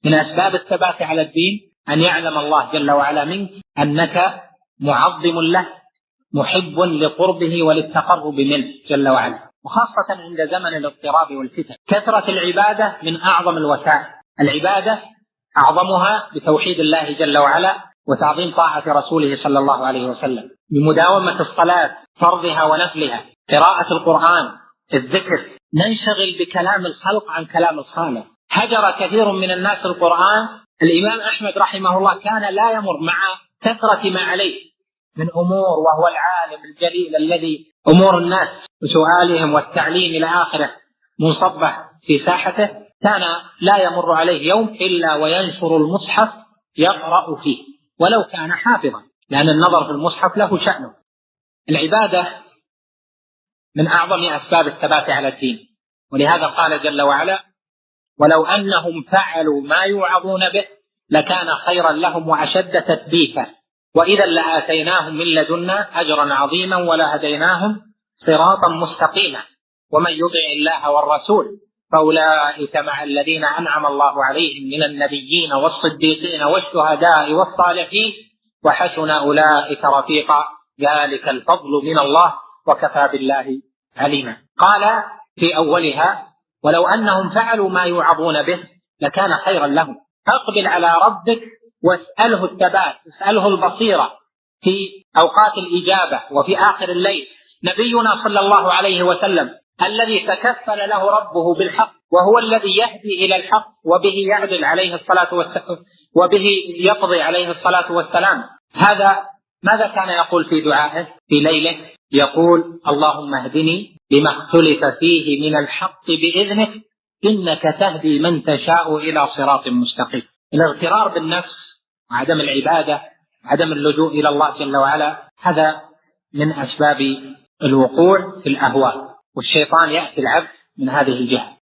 من أسباب الثبات على الدين أن يعلم الله جل وعلا منك أنك معظم له، محب لقربه وللتقرب منه جل وعلا، وخاصة عند زمن الاضطراب والفتن. كثرة العبادة من أعظم الوسائل. العبادة أعظمها بتوحيد الله جل وعلا وتعظيم طاعة رسوله صلى الله عليه وسلم، بمداومة الصلاة فرضها ونفلها، قراءة القرآن، الذكر. ننشغل بكلام الخلق عن كلام الخالق. هجر كثير من الناس القرآن. الإمام أحمد رحمه الله كان لا يمر مع كثرة ما عليه من أمور، وهو العالم الجليل الذي أمور الناس وسؤالهم والتعليم إلى آخره منصبة في ساحته، كان لا يمر عليه يوم إلا وينشر المصحف يقرأ فيه ولو كان حافظا، لأن النظر في المصحف له شأنه. العبادة من أعظم أسباب الثبات على الدين، ولهذا قال جل وعلا: ولو أنهم فعلوا ما يوعظون به لكان خيرا لهم وأشد تثبيتا وإذا لآتيناهم من لدنا أجرا عظيما ولهديناهم صراطا مستقيما ومن يطع الله والرسول فأولئك مع الذين أنعم الله عليهم من النبيين والصديقين والشهداء والصالحين وحسن أولئك رفيقا ذلك الفضل من الله وكفى بالله عليما. قال في أولها: ولو أنهم فعلوا ما يوعظون به لكان خيرا لهم. أقبل على ربك واسأله الثبات، اسأله البصيرة في أوقات الإجابة وفي آخر الليل. نبينا صلى الله عليه وسلم الذي تكفل له ربه بالحق، وهو الذي يهدي إلى الحق وبه يعدل عليه الصلاة والسلام وبه يقضي عليه الصلاة والسلام، هذا ماذا كان يقول في دعائه في ليله؟ يقول: اللهم اهدني لما اختلف فيه من الحق بإذنك إنك تهدي من تشاء إلى صراط مستقيم. الاغترار بالنفس وعدم العبادة، عدم اللجوء إلى الله جل وعلا، هذا من أسباب الوقوع في الأهواء، والشيطان يأتي العبد من هذه الجهة.